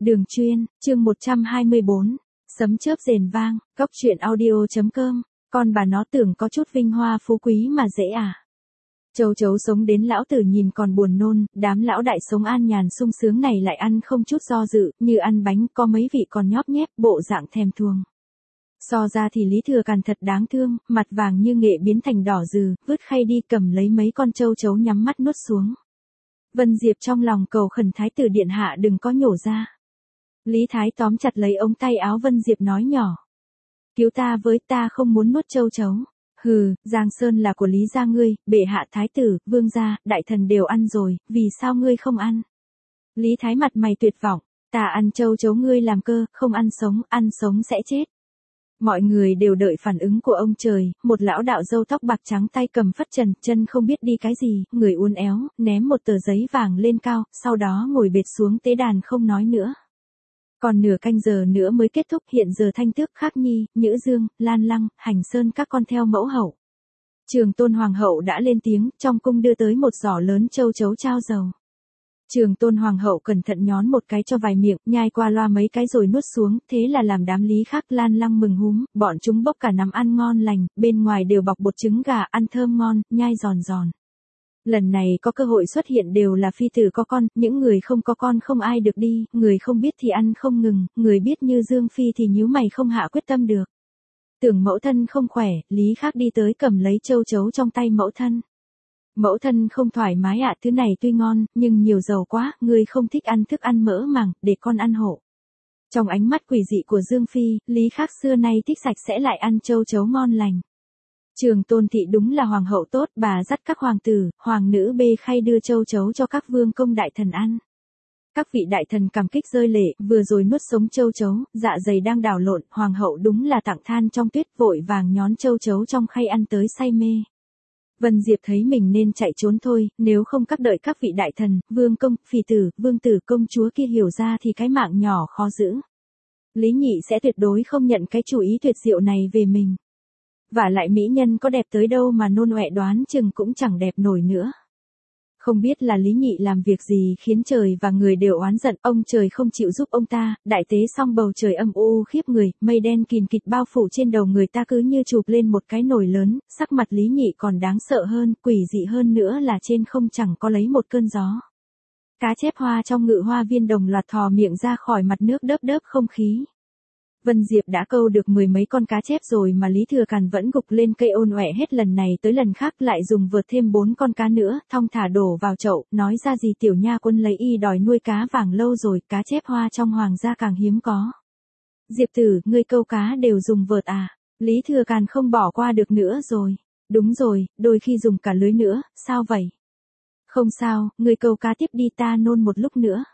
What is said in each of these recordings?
Đường Chuyên, chương 124, sấm chớp rền vang, góc truyện audio.com, con bà nó tưởng có chút vinh hoa phú quý mà dễ à. Châu chấu sống đến lão tử nhìn còn buồn nôn, đám lão đại sống an nhàn sung sướng này lại ăn không chút do dự, như ăn bánh có mấy vị còn nhóp nhép, bộ dạng thèm thuồng. So ra thì Lý Thừa Càn thật đáng thương, mặt vàng như nghệ biến thành đỏ rừ, vứt khay đi cầm lấy mấy con châu chấu nhắm mắt nuốt xuống. Vân Diệp trong lòng cầu khẩn Thái tử điện hạ đừng có nhổ ra. Lý Thái tóm chặt lấy ống tay áo Vân Diệp nói nhỏ. Cứu ta với, ta không muốn nuốt châu chấu. Hừ, Giang Sơn là của Lý gia ngươi, bệ hạ Thái tử, vương gia, đại thần đều ăn rồi, vì sao ngươi không ăn? Lý Thái mặt mày tuyệt vọng, ta ăn châu chấu ngươi làm cơ, không ăn sống sẽ chết. Mọi người đều đợi phản ứng của ông trời, một lão đạo râu tóc bạc trắng tay cầm phất trần, chân không biết đi cái gì, người uốn éo, ném một tờ giấy vàng lên cao, sau đó ngồi bệt xuống tế đàn không nói nữa. Còn nửa canh giờ nữa mới kết thúc, hiện giờ Thanh Tước, Khắc Nhi, Nhữ Dương, Lan Lăng, Hành Sơn các con theo mẫu hậu. Trường Tôn Hoàng hậu đã lên tiếng, trong cung đưa tới một giỏ lớn châu chấu trao dầu. Trường Tôn Hoàng hậu cẩn thận nhón một cái cho vài miệng, nhai qua loa mấy cái rồi nuốt xuống, thế là làm đám Lý khác Lan Lăng mừng húm, bọn chúng bốc cả nắm ăn ngon lành, bên ngoài đều bọc bột trứng gà ăn thơm ngon, nhai giòn giòn. Lần này có cơ hội xuất hiện đều là phi tử có con, những người không có con không ai được đi, người không biết thì ăn không ngừng, người biết như Dương Phi thì nhíu mày không hạ quyết tâm được. Tưởng mẫu thân không khỏe, Lý khác đi tới cầm lấy châu chấu trong tay mẫu thân. Mẫu thân không thoải mái ạ, thứ này tuy ngon, nhưng nhiều dầu quá, ngươi không thích ăn thức ăn mỡ màng, để con ăn hộ. Trong ánh mắt quỷ dị của Dương Phi, Lý khác xưa nay thích sạch sẽ lại ăn châu chấu ngon lành. Trường Tôn thị đúng là hoàng hậu tốt, bà dắt các hoàng tử, hoàng nữ bê khay đưa châu chấu cho các vương công đại thần ăn. Các vị đại thần cảm kích rơi lệ, vừa rồi nuốt sống châu chấu, dạ dày đang đảo lộn, hoàng hậu đúng là tặng than trong tuyết, vội vàng nhón châu chấu trong khay ăn tới say mê. Vân Diệp thấy mình nên chạy trốn thôi, nếu không các đợi các vị đại thần, vương công, phi tử, vương tử, công chúa kia hiểu ra thì cái mạng nhỏ khó giữ. Lý Nhị sẽ tuyệt đối không nhận cái chủ ý tuyệt diệu này về mình. Và lại mỹ nhân có đẹp tới đâu mà nôn ọe đoán chừng cũng chẳng đẹp nổi nữa. Không biết là Lý Nhị làm việc gì khiến trời và người đều oán giận, ông trời không chịu giúp ông ta, đại tế xong bầu trời âm u khiếp người, mây đen kìn kịt bao phủ trên đầu người ta cứ như chụp lên một cái nồi lớn, sắc mặt Lý Nhị còn đáng sợ hơn, quỷ dị hơn nữa là trên không chẳng có lấy một cơn gió. Cá chép hoa trong ngự hoa viên đồng loạt thò miệng ra khỏi mặt nước đớp đớp không khí. Vân Diệp đã câu được mười mấy con cá chép rồi mà Lý Thừa Càn vẫn gục lên cây ôn ọe hết lần này tới lần khác lại dùng vượt thêm 4 con cá nữa, thong thả đổ vào chậu, nói ra gì tiểu nha quân lấy y đòi nuôi cá vàng lâu rồi, cá chép hoa trong hoàng gia càng hiếm có. Diệp tử, ngươi câu cá đều dùng vợt à? Lý Thừa Càn không bỏ qua được nữa rồi. Đúng rồi, đôi khi dùng cả lưới nữa, sao vậy? Không sao, ngươi câu cá tiếp đi ta nôn một lúc nữa.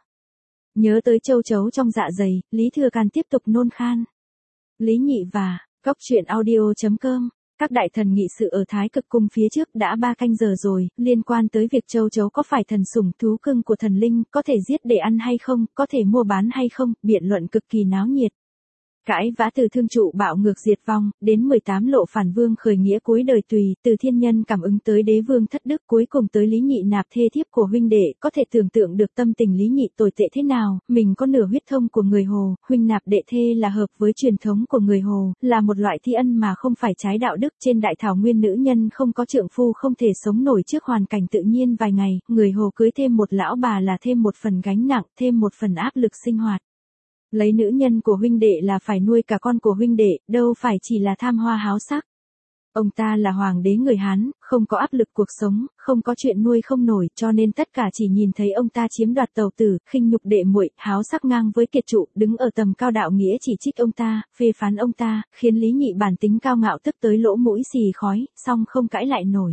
Nhớ tới châu chấu trong dạ dày, Lý Thừa Càn tiếp tục nôn khan. Lý Nhị và góc truyện audio.com, các đại thần nghị sự ở Thái Cực Cung phía trước đã 3 canh giờ rồi, liên quan tới việc châu chấu có phải thần sủng thú cưng của thần linh, có thể giết để ăn hay không, có thể mua bán hay không, biện luận cực kỳ náo nhiệt. Cãi vã từ thương trụ bạo ngược diệt vong, đến 18 lộ phản vương khởi nghĩa cuối đời tùy, từ thiên nhân cảm ứng tới đế vương thất đức cuối cùng tới Lý Nhị nạp thê thiếp của huynh đệ, có thể tưởng tượng được tâm tình Lý Nhị tồi tệ thế nào, mình có nửa huyết thông của người Hồ, huynh nạp đệ thê là hợp với truyền thống của người Hồ, là một loại thi ân mà không phải trái đạo đức, trên đại thảo nguyên nữ nhân không có trượng phu không thể sống nổi trước hoàn cảnh tự nhiên vài ngày, người Hồ cưới thêm một lão bà là thêm một phần gánh nặng, thêm một phần áp lực sinh hoạt. Lấy nữ nhân của huynh đệ là phải nuôi cả con của huynh đệ, đâu phải chỉ là tham hoa háo sắc. Ông ta là hoàng đế người Hán, không có áp lực cuộc sống, không có chuyện nuôi không nổi, cho nên tất cả chỉ nhìn thấy ông ta chiếm đoạt tàu tử, khinh nhục đệ muội, háo sắc ngang với kiệt trụ, đứng ở tầm cao đạo nghĩa chỉ trích ông ta, phê phán ông ta, khiến Lý Nhị bản tính cao ngạo tức tới lỗ mũi xì khói, song không cãi lại nổi.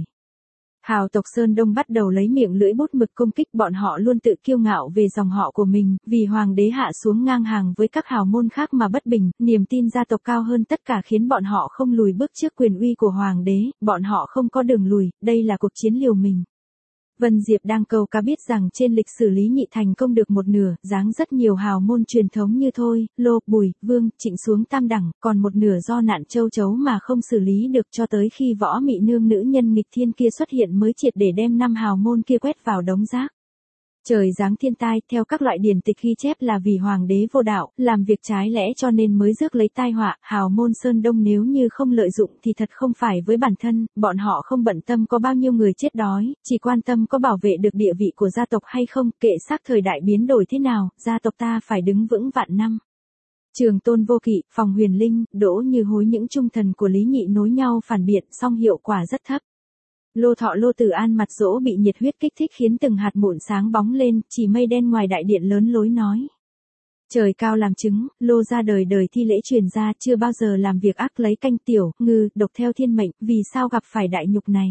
Hào tộc Sơn Đông bắt đầu lấy miệng lưỡi bút mực công kích, bọn họ luôn tự kiêu ngạo về dòng họ của mình, vì hoàng đế hạ xuống ngang hàng với các hào môn khác mà bất bình, niềm tin gia tộc cao hơn tất cả khiến bọn họ không lùi bước trước quyền uy của hoàng đế, bọn họ không có đường lùi, đây là cuộc chiến liều mình. Vân Diệp đang câu cá biết rằng trên lịch sử Lý Nhị thành công được một nửa, giáng rất nhiều hào môn truyền thống như Thôi, Lô, Bùi, Vương, Trịnh xuống tam đẳng, còn một nửa do nạn châu chấu mà không xử lý được cho tới khi Võ Mị Nương nữ nhân nghịch thiên kia xuất hiện mới triệt để đem 5 hào môn kia quét vào đống rác. Trời giáng thiên tai, theo các loại điển tịch ghi chép là vì hoàng đế vô đạo, làm việc trái lẽ cho nên mới rước lấy tai họa, hào môn Sơn Đông nếu như không lợi dụng thì thật không phải với bản thân, bọn họ không bận tâm có bao nhiêu người chết đói, chỉ quan tâm có bảo vệ được địa vị của gia tộc hay không, kệ xác thời đại biến đổi thế nào, gia tộc ta phải đứng vững vạn năm. Trường Tôn Vô Kỵ, Phòng Huyền Linh, Đỗ Như Hối những trung thần của Lý Nhị nối nhau phản biện, song hiệu quả rất thấp. Lô Thọ Lô Tử An mặt dỗ bị nhiệt huyết kích thích khiến từng hạt mụn sáng bóng lên, chỉ mây đen ngoài đại điện lớn lối nói. Trời cao làm chứng, Lô ra đời đời thi lễ truyền ra, chưa bao giờ làm việc ác lấy canh tiểu, ngư, độc theo thiên mệnh, vì sao gặp phải đại nhục này.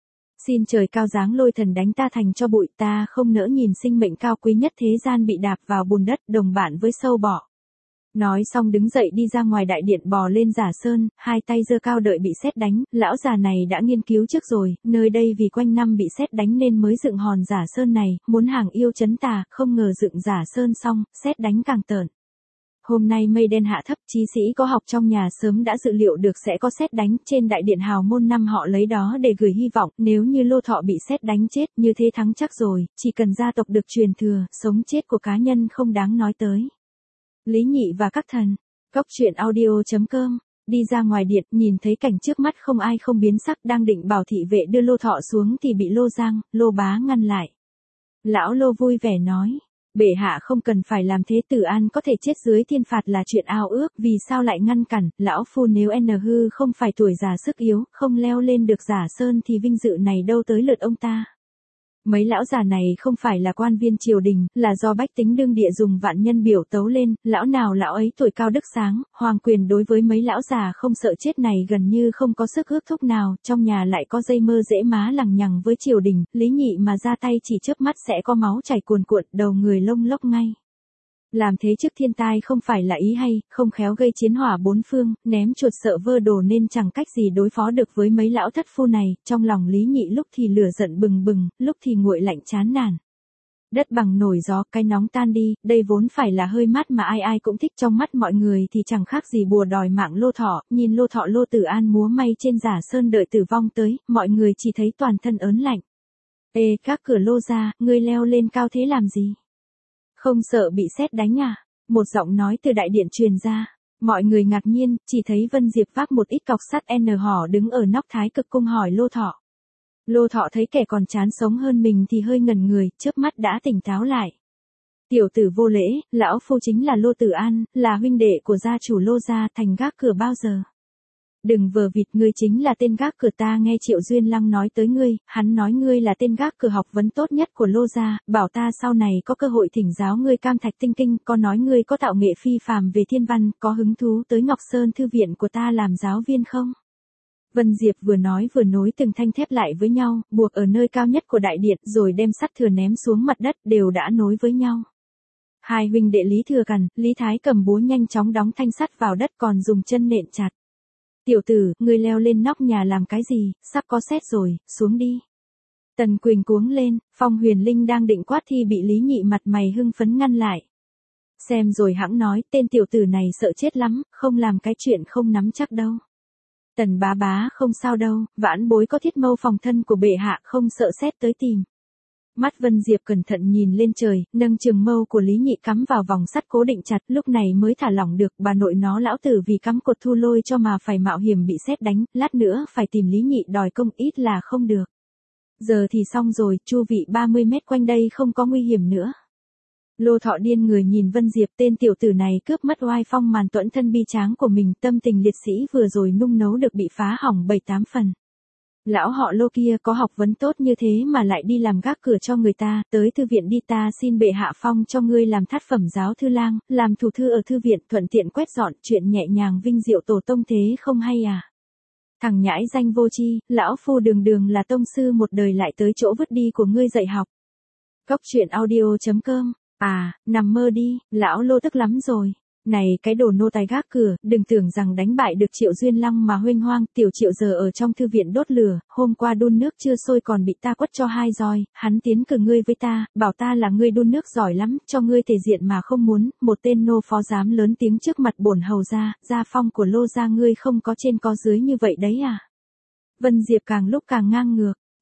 Xin trời cao giáng lôi thần đánh ta thành cho bụi, ta không nỡ nhìn sinh mệnh cao quý nhất thế gian bị đạp vào bùn đất, đồng bạn với sâu bọ. Nói xong đứng dậy đi ra ngoài đại điện bò lên giả sơn, hai tay giơ cao đợi bị sét đánh, lão già này đã nghiên cứu trước rồi, nơi đây vì quanh năm bị sét đánh nên mới dựng hòn giả sơn này, muốn hàng yêu chấn tà, không ngờ dựng giả sơn xong, sét đánh càng tởn. Hôm nay mây đen hạ thấp, chí sĩ có học trong nhà sớm đã dự liệu được sẽ có sét đánh, trên đại điện hào môn năm họ lấy đó để gửi hy vọng, nếu như Lô Thọ bị sét đánh chết, như thế thắng chắc rồi, chỉ cần gia tộc được truyền thừa, sống chết của cá nhân không đáng nói tới. Lý Nhị và các thần. Cốc truyện audio.com. Đi ra ngoài điện, nhìn thấy cảnh trước mắt không ai không biến sắc, đang định bảo thị vệ đưa Lô Thọ xuống thì bị Lô Giang, Lô Bá ngăn lại. Lão Lô vui vẻ nói, bệ hạ không cần phải làm thế, Tử An có thể chết dưới thiên phạt là chuyện ao ước, vì sao lại ngăn cản, lão phu nếu hư không phải tuổi già sức yếu, không leo lên được giả sơn thì vinh dự này đâu tới lượt ông ta. Mấy lão già này không phải là quan viên triều đình, là do bách tính đương địa dùng vạn nhân biểu tấu lên, lão nào lão ấy tuổi cao đức sáng, hoàng quyền đối với mấy lão già không sợ chết này gần như không có sức ước thúc nào, trong nhà lại có dây mơ dễ má lằng nhằng với triều đình, Lý Nhị mà ra tay chỉ chớp mắt sẽ có máu chảy cuồn cuộn, đầu người lông lốc ngay. Làm thế trước thiên tai không phải là ý hay, không khéo gây chiến hỏa bốn phương, ném chuột sợ vơ đồ nên chẳng cách gì đối phó được với mấy lão thất phu này, trong lòng Lý Nhị lúc thì lửa giận bừng bừng, lúc thì nguội lạnh chán nản. Đất bằng nổi gió, cái nóng tan đi, đây vốn phải là hơi mát mà ai ai cũng thích, trong mắt mọi người thì chẳng khác gì bùa đòi mạng Lô Thọ, nhìn Lô Thọ Lô Tử An múa may trên giả sơn đợi tử vong tới, mọi người chỉ thấy toàn thân ớn lạnh. Ê, các cửa Lô ra, ngươi leo lên cao thế làm gì? Không sợ bị sét đánh à? Một giọng nói từ đại điện truyền ra. Mọi người ngạc nhiên, chỉ thấy Vân Diệp vác một ít cọc sắt hỏ đứng ở nóc Thái Cực Cung hỏi Lô Thọ. Lô Thọ thấy kẻ còn chán sống hơn mình thì hơi ngẩn người, chớp mắt đã tỉnh táo lại. Tiểu tử vô lễ, lão phu chính là Lô Tử An, là huynh đệ của gia chủ Lô gia, thành gác cửa bao giờ. Đừng vờ vịt, ngươi chính là tên gác cửa, ta nghe Triệu Duyên Lăng nói tới ngươi, hắn nói ngươi là tên gác cửa học vấn tốt nhất của Lô gia, bảo ta sau này có cơ hội thỉnh giáo ngươi Cam Thạch Tinh Kinh, có nói ngươi có tạo nghệ phi phàm về thiên văn, có hứng thú tới Ngọc Sơn thư viện của ta làm giáo viên không? Vân Diệp vừa nói vừa nối từng thanh thép lại với nhau, buộc ở nơi cao nhất của đại điện, rồi đem sắt thừa ném xuống mặt đất, đều đã nối với nhau. Hai huynh đệ Lý Thừa Càn, Lý Thái cầm búa nhanh chóng đóng thanh sắt vào đất, còn dùng chân nện chặt. Tiểu tử, ngươi leo lên nóc nhà làm cái gì, sắp có sét rồi, xuống đi. Tần Quỳnh cuống lên, Phong Huyền Linh đang định quát thì bị Lý Nhị mặt mày hưng phấn ngăn lại. Xem rồi hãng nói, tên tiểu tử này sợ chết lắm, không làm cái chuyện không nắm chắc đâu. Tần bá bá không sao đâu, vãn bối có thiết mâu phòng thân của bệ hạ, không sợ sét tới tìm. Mắt Vân Diệp cẩn thận nhìn lên trời, nâng trường mâu của Lý Nhị cắm vào vòng sắt cố định chặt, lúc này mới thả lỏng được, bà nội nó lão tử vì cắm cột thu lôi cho mà phải mạo hiểm bị sét đánh, lát nữa phải tìm Lý Nhị đòi công ít là không được. Giờ thì xong rồi, chu vị 30 mét quanh đây không có nguy hiểm nữa. Lô Thọ điên người nhìn Vân Diệp, tên tiểu tử này cướp mất oai phong màn tuẫn thân bi tráng của mình, tâm tình liệt sĩ vừa rồi nung nấu được bị phá hỏng 7-8 phần. Lão họ Lô kia có học vấn tốt như thế mà lại đi làm gác cửa cho người ta, tới thư viện đi, ta xin bệ hạ phong cho ngươi làm thát phẩm giáo thư lang, làm thủ thư ở thư viện, thuận tiện quét dọn, chuyện nhẹ nhàng vinh diệu tổ tông thế không hay à? Thằng nhãi danh vô tri, lão phu đường đường là tông sư một đời lại tới chỗ vứt đi của ngươi dạy học. Cốc truyện audio.com. À, nằm mơ đi, lão Lô tức lắm rồi. Này cái đồ nô tài gác cửa, đừng tưởng rằng đánh bại được Triệu Duyên Lăng mà huênh hoang, tiểu Triệu giờ ở trong thư viện đốt lửa, hôm qua đun nước chưa sôi còn bị ta quất cho 2 roi, hắn tiến cử ngươi với ta, bảo ta là ngươi đun nước giỏi lắm, cho ngươi thể diện mà không muốn, một tên nô phó dám lớn tiếng trước mặt bổn hầu gia phong của Lô gia ngươi không có trên có dưới như vậy đấy à. Vân Diệp càng lúc càng ngang ngược.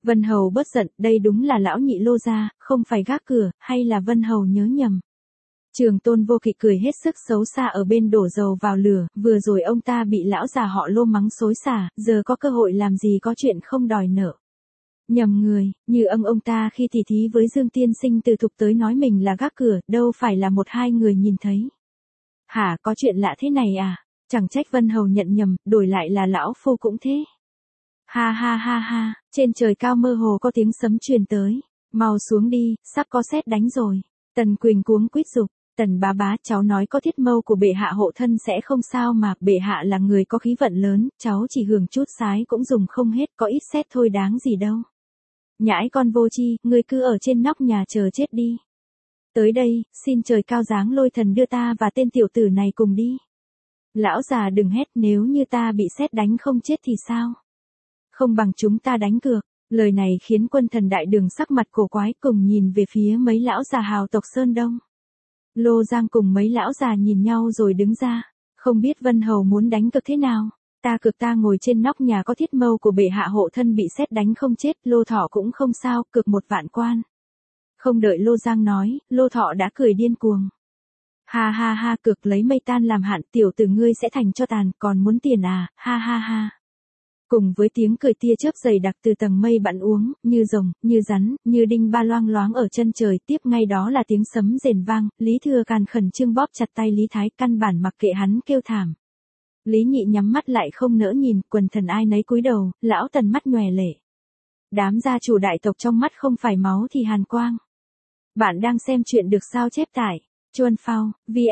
Vân Hầu bớt giận, đây đúng là lão nhị Lô gia, không phải gác cửa, hay là Vân Hầu nhớ nhầm. Trường Tôn Vô Kỵ cười hết sức xấu xa ở bên đổ dầu vào lửa, vừa rồi ông ta bị lão già họ Lô mắng xối xả, giờ có cơ hội làm gì có chuyện không đòi nợ. Nhầm người, như ông ta khi tỉ thí với Dương Tiên Sinh từ thục tới nói mình là gác cửa, đâu phải là một hai người nhìn thấy. Hả, có chuyện lạ thế này à? Chẳng trách Vân Hầu nhận nhầm, đổi lại là lão phu cũng thế. Ha ha ha ha, trên trời cao mơ hồ có tiếng sấm truyền tới. Mau xuống đi, sắp có sét đánh rồi. Tần Quỳnh cuống quýt giục. Tần bá, cháu nói có thiết mâu của bệ hạ hộ thân sẽ không sao mà, bệ hạ là người có khí vận lớn, cháu chỉ hưởng chút sái cũng dùng không hết, có ít sét thôi đáng gì đâu. Nhãi con vô tri, ngươi cứ ở trên nóc nhà chờ chết đi. Tới đây, xin trời cao giáng lôi thần đưa ta và tên tiểu tử này cùng đi. Lão già đừng hét, nếu như ta bị sét đánh không chết thì sao? Không bằng chúng ta đánh cược. Lời này khiến quân thần đại đường sắc mặt cổ quái cùng nhìn về phía mấy lão già hào tộc Sơn Đông. Lô Giang cùng mấy lão già nhìn nhau rồi đứng ra. Không biết Vân Hầu muốn đánh cược thế nào? Ta cược ta ngồi trên nóc nhà có thiết mâu của bệ hạ hộ thân bị sét đánh không chết, Lô Thọ cũng không sao, cược 1 vạn quan. Không đợi Lô Giang nói, Lô Thọ đã cười điên cuồng. Ha ha ha, cược lấy mây tan làm hạn, tiểu tử ngươi sẽ thành cho tàn, còn muốn tiền à, ha ha ha. Cùng với tiếng cười tia chớp dày đặc từ tầng mây bắn uống, như rồng, như rắn, như đinh ba loang loáng ở chân trời, tiếp ngay đó là tiếng sấm rền vang, Lý Thừa Càn khẩn trương bóp chặt tay Lý Thái, căn bản mặc kệ hắn kêu thảm. Lý Nhị nhắm mắt lại không nỡ nhìn, quần thần ai nấy cúi đầu, lão Tần mắt nhòe lệ. Đám gia chủ đại tộc trong mắt không phải máu thì hàn quang. Bạn đang xem chuyện được sao chép tại Chuan Phao,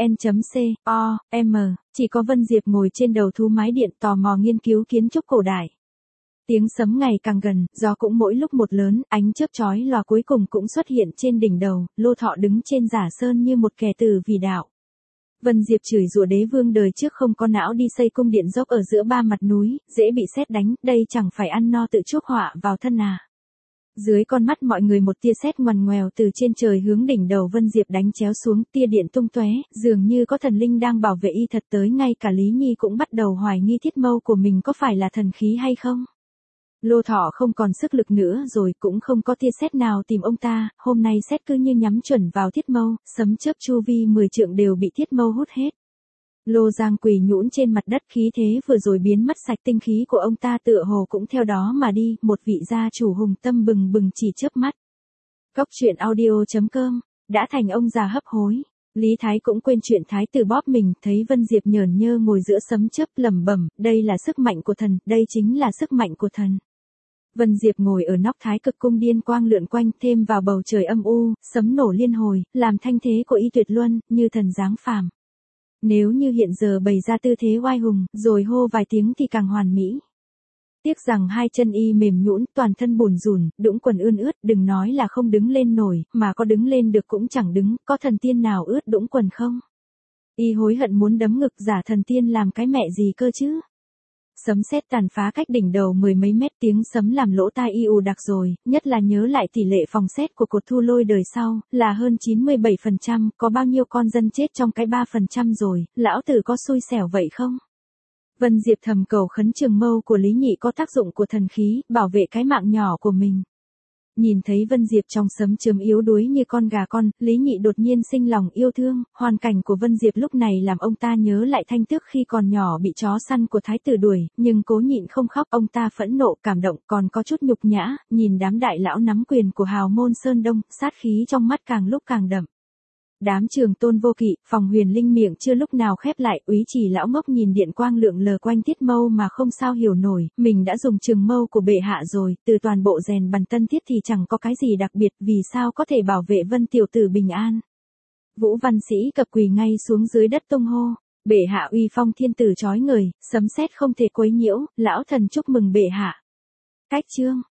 vn.com, chỉ có Vân Diệp ngồi trên đầu thú mái điện tò mò nghiên cứu kiến trúc cổ đại. Tiếng sấm ngày càng gần, gió cũng mỗi lúc một lớn, ánh chớp chói lòa cuối cùng cũng xuất hiện trên đỉnh đầu, Lô Thọ đứng trên giả sơn như một kẻ tử vì đạo. Vân Diệp chửi rủa đế vương đời trước không có não đi xây cung điện dốc ở giữa 3 mặt núi, dễ bị sét đánh, đây chẳng phải ăn no tự chuốc họa vào thân à. Dưới con mắt mọi người một tia sét ngoằn ngoèo từ trên trời hướng đỉnh đầu Vân Diệp đánh chéo xuống, tia điện tung tóe, dường như có thần linh đang bảo vệ y thật tới ngay cả Lý Nhi cũng bắt đầu hoài nghi thiết mâu của mình có phải là thần khí hay không. Lô Thọ không còn sức lực nữa rồi, cũng không có tia sét nào tìm ông ta, hôm nay sét cứ như nhắm chuẩn vào thiết mâu, sấm chớp chu vi 10 trượng đều bị thiết mâu hút hết. Lô Giang quỳ nhũn trên mặt đất, khí thế vừa rồi biến mất sạch, tinh khí của ông ta tựa hồ cũng theo đó mà đi, một vị gia chủ hùng tâm bừng bừng chỉ chớp mắt. Cóc truyện audio.com, đã thành ông già hấp hối. Lý Thái cũng quên chuyện thái tử bóp mình, thấy Vân Diệp nhởn nhơ ngồi giữa sấm chớp lẩm bẩm, đây là sức mạnh của thần, đây chính là sức mạnh của thần. Vân Diệp ngồi ở nóc Thái Cực cung điên quang lượn quanh, thêm vào bầu trời âm u, sấm nổ liên hồi, làm thanh thế của y tuyệt luân, như thần giáng phàm. Nếu như hiện giờ bày ra tư thế oai hùng, rồi hô vài tiếng thì càng hoàn mỹ. Tiếc rằng hai chân y mềm nhũn, toàn thân bủn rủn, đũng quần ươn ướt, đừng nói là không đứng lên nổi, mà có đứng lên được cũng chẳng đứng, có thần tiên nào ướt đũng quần không? Y hối hận muốn đấm ngực, giả thần tiên làm cái mẹ gì cơ chứ? Sấm sét tàn phá cách đỉnh đầu 10 mấy mét, tiếng sấm làm lỗ tai y ù đặc rồi, nhất là nhớ lại tỷ lệ phòng sét của cột thu lôi đời sau, là hơn 97%, có bao nhiêu con dân chết trong cái 3% rồi, lão tử có xui xẻo vậy không? Vân Diệp thầm cầu khấn trường mâu của Lý Nhị có tác dụng của thần khí, bảo vệ cái mạng nhỏ của mình. Nhìn thấy Vân Diệp trong sấm chớm yếu đuối như con gà con, Lý Nhị đột nhiên sinh lòng yêu thương, hoàn cảnh của Vân Diệp lúc này làm ông ta nhớ lại Thanh Tước khi còn nhỏ bị chó săn của thái tử đuổi, nhưng cố nhịn không khóc, ông ta phẫn nộ, cảm động, còn có chút nhục nhã, nhìn đám đại lão nắm quyền của hào môn Sơn Đông, sát khí trong mắt càng lúc càng đậm. Đám Trường Tôn Vô Kỵ, Phòng Huyền Linh miệng chưa lúc nào khép lại, Úy Chỉ lão ngốc nhìn điện quang lượn lờ quanh thiết mâu mà không sao hiểu nổi, mình đã dùng trường mâu của bệ hạ rồi, từ toàn bộ rèn bắn tân thiết thì chẳng có cái gì đặc biệt, vì sao có thể bảo vệ Vân tiểu tử bình an. Vũ Văn Sĩ cập quỳ ngay xuống dưới đất tung hô, bệ hạ uy phong thiên tử chói người, sấm sét không thể quấy nhiễu, lão thần chúc mừng bệ hạ. Cách chương